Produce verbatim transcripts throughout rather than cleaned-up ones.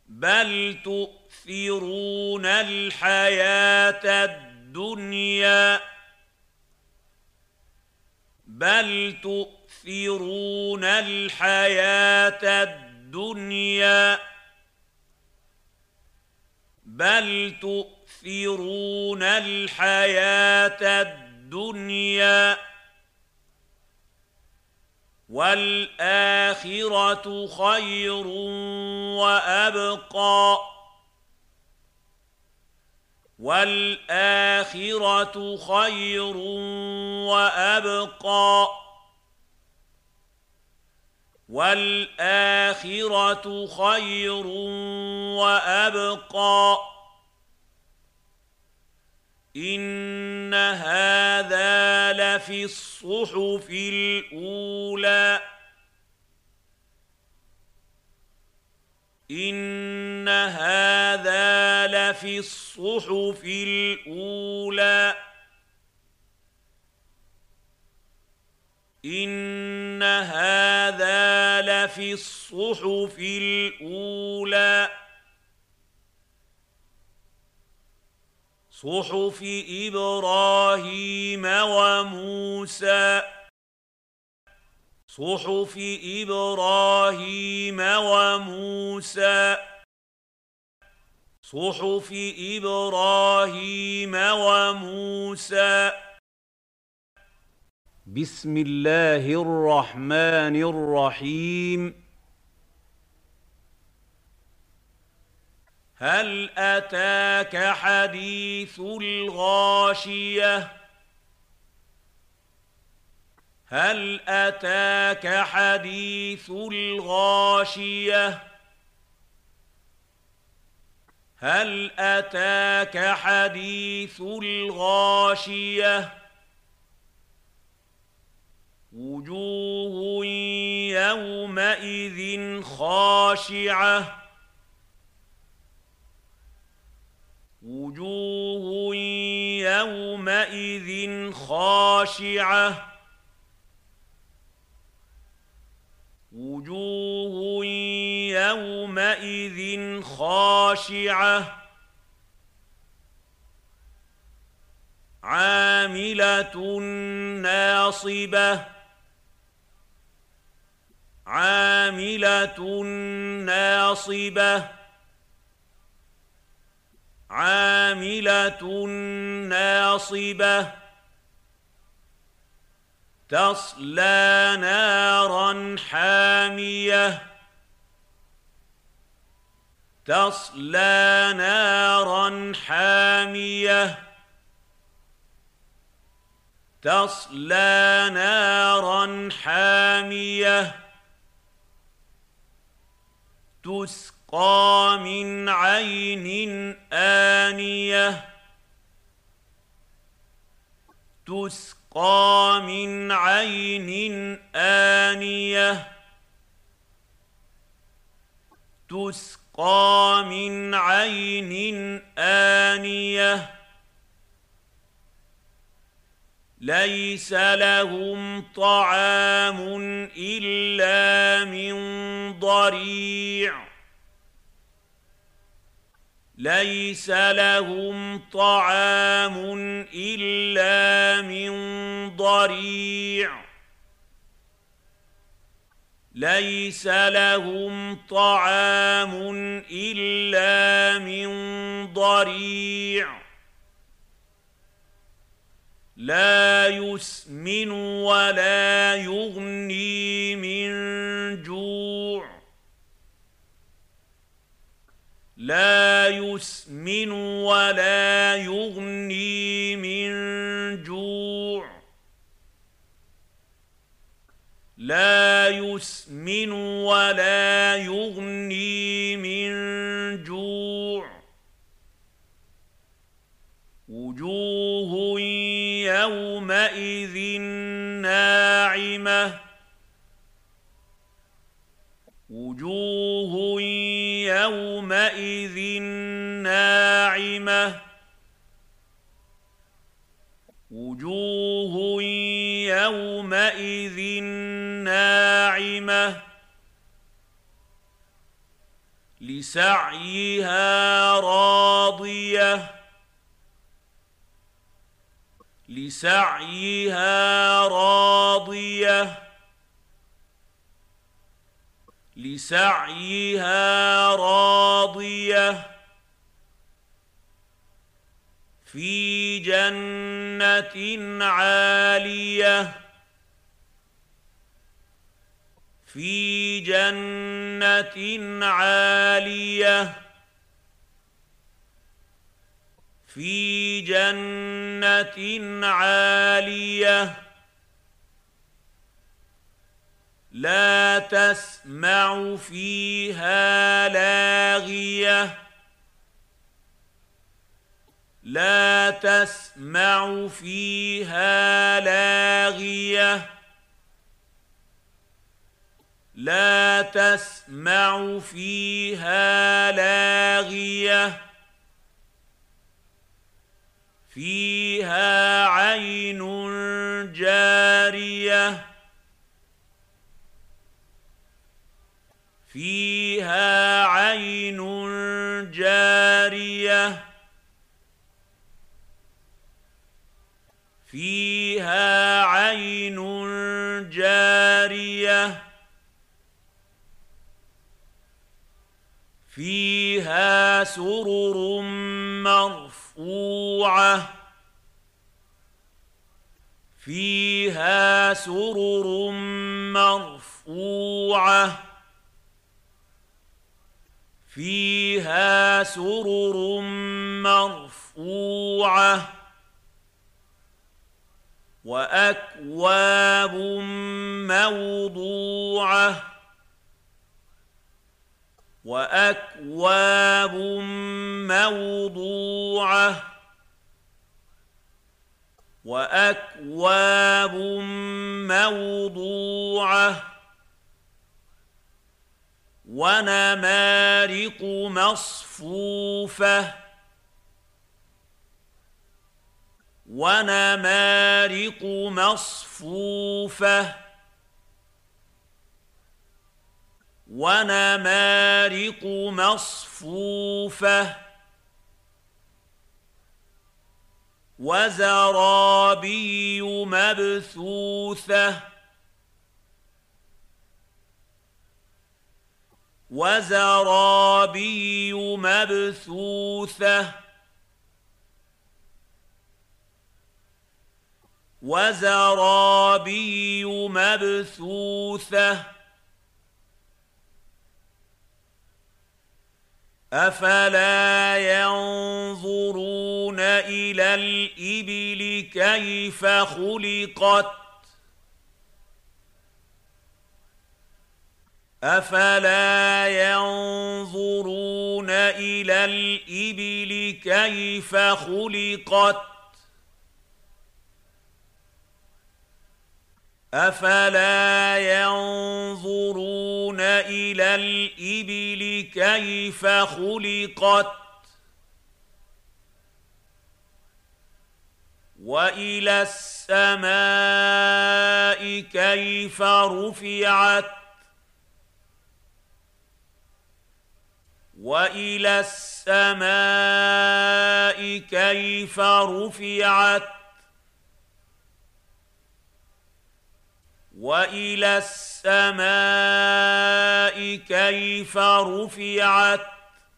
بل تؤثرون الحياة الدنيا بل تؤثرون الحياة الدنيا بل تؤثرون الحياة الدنيا والآخرة خير وأبقى والآخرة خير وأبقى والآخرة خير وأبقى إن هذا لفي الصحف الأولى إن هذا لفي الصحف الأولى إن هذا لفي الصحف الأولى صحف إبراهيم وموسى صحف إبراهيم وموسى صحف إبراهيم وموسى بسم الله الرحمن الرحيم هل أتاك حديث الغاشية هل أتاك حديث الغاشية هل أتاك حديث الغاشية وجوه يومئذ خاشعة وجوه يومئذ خاشعة وجوه يومئذ خاشعة عاملة ناصبة عاملة ناصبة عاملة ناصبة تصلى نارا حامية تصلى نارا حامية تصلى نارا حامية تسقى من عين آنية تسقى من عين آنية تسقى من عين آنية ليس لهم طعام إلا من ضريع ليس لهم طعام إلا من ضريع ليس لهم طعام إلا من ضريع لا يسمن ولا يغني من جوع لا يسمن ولا يغني من جوع لا يسمن ولا يغني من جوع وجوه يومئذ ناعمة وجوه يومئذ ناعمة وجوه يومئذ ناعمة لسعيها راضية لسعيها راضية لسعيها راضية في جنة عالية في جنة عالية في جنة عالية لا تسمع فيها لاغية لا تسمع فيها لاغية لا تسمع فيها لاغية فيها عين جارية فيها عين جارية فيها عين جارية فيها سرر مرفوعة فيها سرر مرفوعة فيها سرر مرفوعة وأكواب موضوعة وأكواب موضوعة وأكواب موضوعة ونمارق مصفوفة ونمارق مصفوفة ونمارق مصفوفة وزرابي مبثوثة وزرابي مبثوثة وزرابي مبثوثة أفلا ينظرون إلى الإبل كيف خلقت أفلا ينظرون إلى الإبل كيف خلقت أفلا ينظرون إلى الإبل كيف خلقت وإلى السماء كيف رفعت وإلى السماء كيف رفعت وإلى السماء كيف رفعت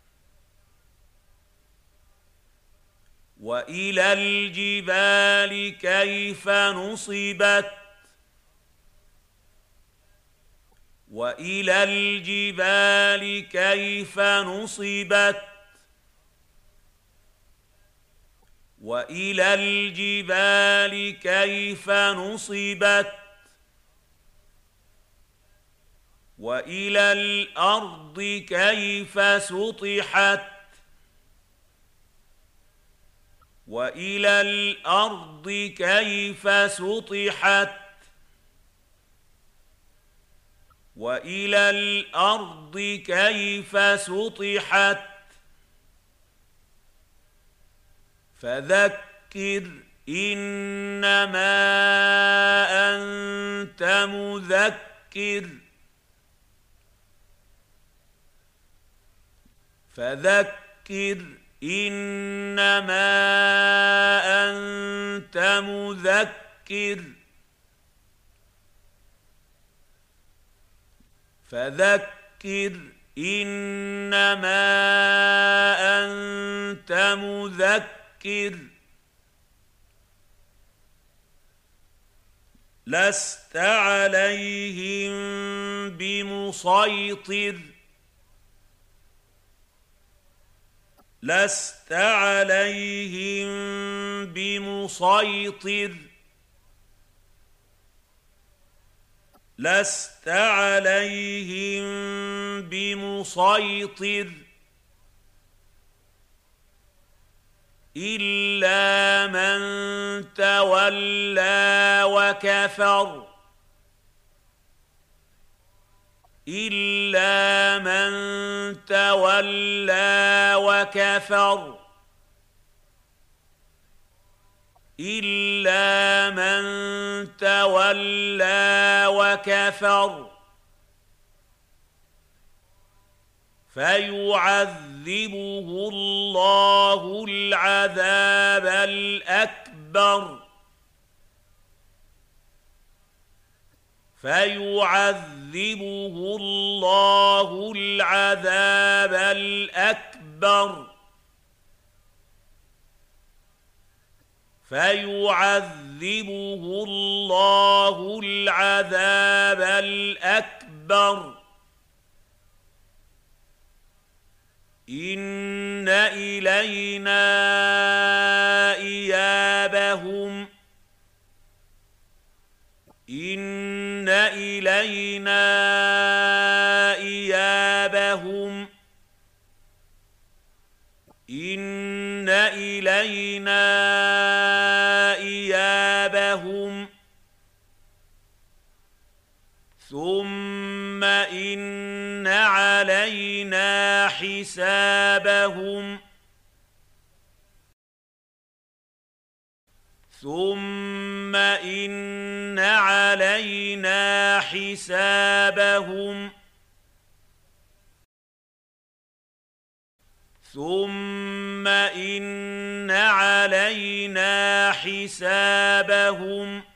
وإلى الجبال كيف نصبت وإلى الجبال كيف نصبت وإلى الجبال كيف نصبت وإلى الأرض كيف سطحت وإلى الأرض كيف سطحت وإلى الأرض كيف سطحت فذكر إنما أنت مذكر فذكر إنما أنت مذكر فذكر إنما أنت مذكر لست عليهم بمسيطر لست عليهم بمسيطر لست عليهم بمسيطر إلا من تولى وكفر إلا من تولى وكفر إلا من تولى وكفر فيعذبه الله العذاب الأكبر فيعذبه الله العذاب الأكبر فيعذبه الله العذاب الأكبر إن إلينا إيابهم إن إلينا إيابهم إن إلينا إيابهم ثم إن علينا حسابهم ثم إن علينا حسابهم ثم إن علينا حسابهم